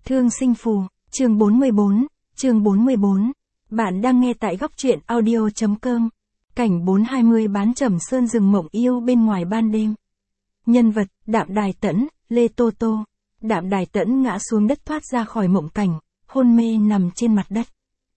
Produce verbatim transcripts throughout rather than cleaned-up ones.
Thương sinh phù, chương bốn mươi bốn, chương bốn mươi bốn. Bạn đang nghe tại góc truyện audio.com. Cảnh bốn hai mươi bán Trầm Sơn rừng mộng yêu bên ngoài ban đêm. Nhân vật, Đạm Đài Tẫn, Lê Tô Tô. Đạm Đài Tẫn ngã xuống đất thoát ra khỏi mộng cảnh, hôn mê nằm trên mặt đất.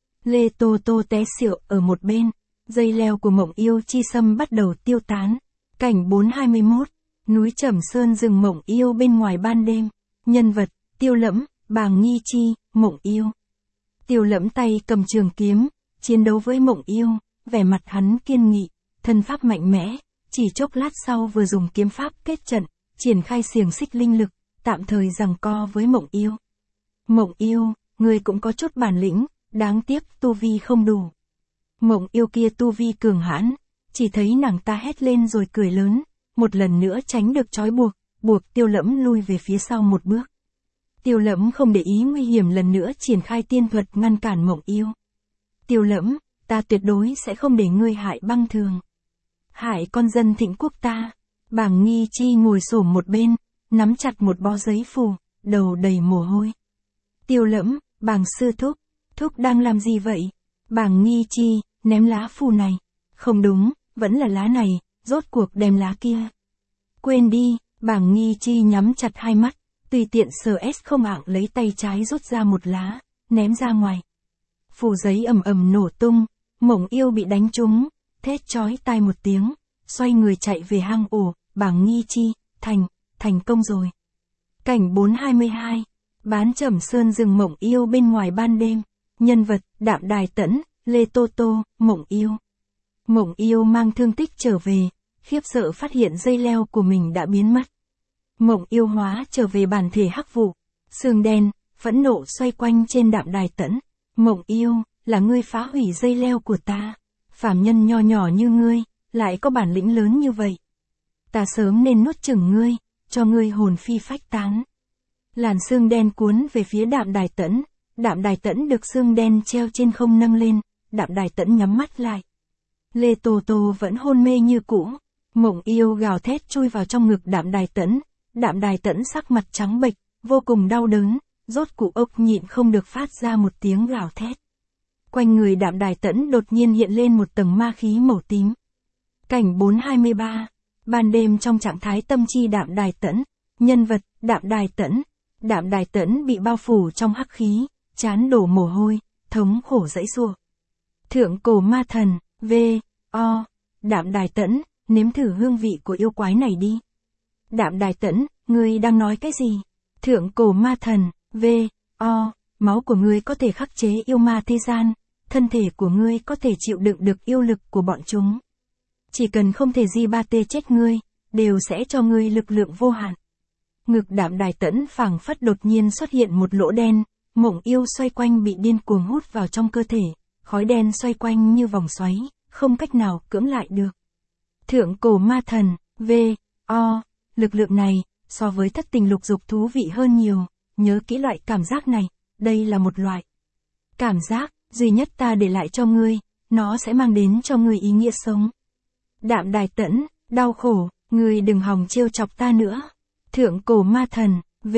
Lê Tô Tô té xỉu ở một bên, dây leo của mộng yêu chi sâm bắt đầu tiêu tán. Cảnh bốn hai mươi mốt, núi Trầm Sơn rừng mộng yêu bên ngoài ban đêm. Nhân vật, Tiêu Lẫm, Bàng Nghi Chi, mộng yêu. Tiêu Lẫm tay cầm trường kiếm, chiến đấu với mộng yêu, vẻ mặt hắn kiên nghị, thân pháp mạnh mẽ, chỉ chốc lát sau vừa dùng kiếm pháp kết trận, triển khai xiềng xích linh lực, tạm thời giằng co với mộng yêu. Mộng yêu, người cũng có chút bản lĩnh, đáng tiếc tu vi không đủ. Mộng yêu kia tu vi cường hãn, chỉ thấy nàng ta hét lên rồi cười lớn, một lần nữa tránh được trói buộc, buộc Tiêu Lẫm lui về phía sau một bước. Tiêu Lẫm không để ý nguy hiểm lần nữa triển khai tiên thuật ngăn cản mộng yêu. Tiêu Lẫm, ta tuyệt đối sẽ không để ngươi hại Băng Thường. Hại con dân Thịnh Quốc ta. Bàng Nghi Chi ngồi xổm một bên, nắm chặt một bó giấy phù, đầu đầy mồ hôi. Tiêu Lẫm, Bàng sư thúc, thúc đang làm gì vậy? Bàng Nghi Chi, ném lá phù này. Không đúng, vẫn là lá này, rốt cuộc đem lá kia. Quên đi, Bàng Nghi Chi nhắm chặt hai mắt, tùy tiện sờ ét không ạng lấy tay trái rút ra một lá, ném ra ngoài. Phù giấy ầm ầm nổ tung, mộng yêu bị đánh trúng, thét chói tai một tiếng, xoay người chạy về hang ổ. Bàng Nghi Chi, thành, thành công rồi. Cảnh bốn hai mươi hai, bán Trầm Sơn rừng mộng yêu bên ngoài ban đêm. Nhân vật, Đạm Đài Tẫn, Lê Tô Tô, mộng yêu. Mộng yêu mang thương tích trở về, khiếp sợ phát hiện dây leo của mình đã biến mất. Mộng yêu hóa trở về bản thể hắc vụ, xương đen, phẫn nộ xoay quanh trên Đạm Đài Tẫn. Mộng yêu, là ngươi phá hủy dây leo của ta. Phàm nhân nho nhỏ như ngươi, lại có bản lĩnh lớn như vậy. Ta sớm nên nuốt chửng ngươi, cho ngươi hồn phi phách tán. Làn xương đen cuốn về phía Đạm Đài Tẫn. Đạm Đài Tẫn được xương đen treo trên không nâng lên, Đạm Đài Tẫn nhắm mắt lại. Lê Tô Tô vẫn hôn mê như cũ. Mộng yêu gào thét chui vào trong ngực Đạm Đài Tẫn. Đạm Đài Tẫn sắc mặt trắng bệch, vô cùng đau đớn, rốt cục ốc nhịn không được phát ra một tiếng gào thét. Quanh người Đạm Đài Tẫn đột nhiên hiện lên một tầng ma khí màu tím. Cảnh bốn hai mươi ba, ban đêm trong trạng thái tâm chi Đạm Đài Tẫn. Nhân vật, Đạm Đài Tẫn. Đạm Đài Tẫn bị bao phủ trong hắc khí, trán đổ mồ hôi, thống khổ giãy giụa. Thượng cổ ma thần, V, O, Đạm Đài Tẫn, nếm thử hương vị của yêu quái này đi. Đạm Đài Tẫn, ngươi đang nói cái gì? Thượng cổ ma thần, V, O, máu của ngươi có thể khắc chế yêu ma thế gian, thân thể của ngươi có thể chịu đựng được yêu lực của bọn chúng. Chỉ cần không thể di ba tê chết ngươi, đều sẽ cho ngươi lực lượng vô hạn. Ngực Đạm Đài Tẫn phảng phất đột nhiên xuất hiện một lỗ đen, mộng yêu xoay quanh bị điên cuồng hút vào trong cơ thể, khói đen xoay quanh như vòng xoáy, không cách nào cưỡng lại được. Thượng cổ ma thần, V, O, lực lượng này, so với thất tình lục dục thú vị hơn nhiều, nhớ kỹ loại cảm giác này, đây là một loại cảm giác, duy nhất ta để lại cho ngươi, nó sẽ mang đến cho ngươi ý nghĩa sống. Đạm Đài Tẫn, đau khổ, ngươi đừng hòng trêu chọc ta nữa. Thượng cổ ma thần, V,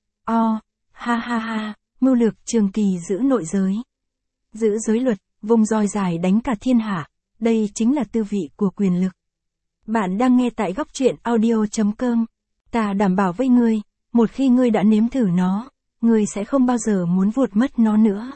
O, ha ha ha, mưu lược trường kỳ giữ nội giới. Giữ giới luật, vùng roi dài đánh cả thiên hạ, đây chính là tư vị của quyền lực. Bạn đang nghe tại góc truyện audio.com. Ta đảm bảo với ngươi, một khi ngươi đã nếm thử nó, ngươi sẽ không bao giờ muốn vuột mất nó nữa.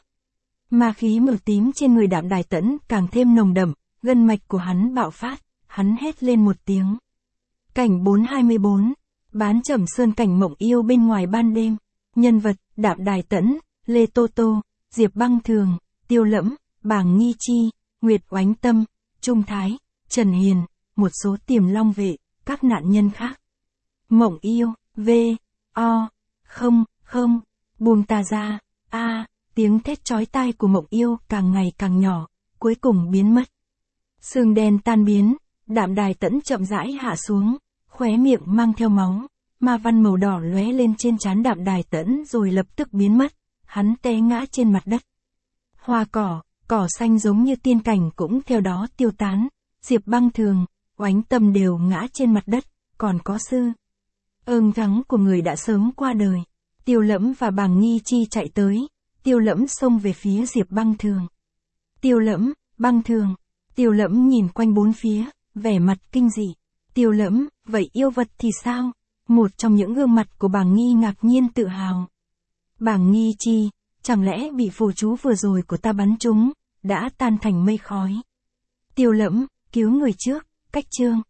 Ma khí màu tím trên người Đạm Đài Tẫn càng thêm nồng đậm, gân mạch của hắn bạo phát, hắn hét lên một tiếng. Cảnh bốn hai mươi bốn, bán Trầm Sơn cảnh mộng yêu bên ngoài ban đêm. Nhân vật, Đạm Đài Tẫn, Lê Tô Tô, Diệp Băng Thường, Tiêu Lẫm, Bàng Nghi Chi, Nguyệt Oánh Tâm, Trung Thái, Trần Hiền, một số Tiềm Long vệ, các nạn nhân khác. Mộng yêu, V, O, không, không, buông ta ra, a, tiếng thét chói tai của mộng yêu càng ngày càng nhỏ, cuối cùng biến mất. Sương đen tan biến, Đạm Đài Tẫn chậm rãi hạ xuống, khóe miệng mang theo máu, ma văn màu đỏ lóe lên trên trán Đạm Đài Tẫn rồi lập tức biến mất, hắn té ngã trên mặt đất. Hoa cỏ, cỏ xanh giống như tiên cảnh cũng theo đó tiêu tán, Diệp Băng Thường, Oánh Tâm đều ngã trên mặt đất, còn có sư ơn thắng của người đã sớm qua đời. Tiêu Lẫm và Bàng Nghi Chi chạy tới, Tiêu Lẫm xông về phía Diệp Băng Thường. Tiêu Lẫm, Băng Thường. Tiêu Lẫm nhìn quanh bốn phía, vẻ mặt kinh dị. Tiêu Lẫm, vậy yêu vật thì sao? Một trong những gương mặt của Bàng Nghi ngạc nhiên tự hào. Bàng Nghi Chi, chẳng lẽ bị phù chú vừa rồi của ta bắn trúng, đã tan thành mây khói. Tiêu Lẫm, cứu người trước, cách chương.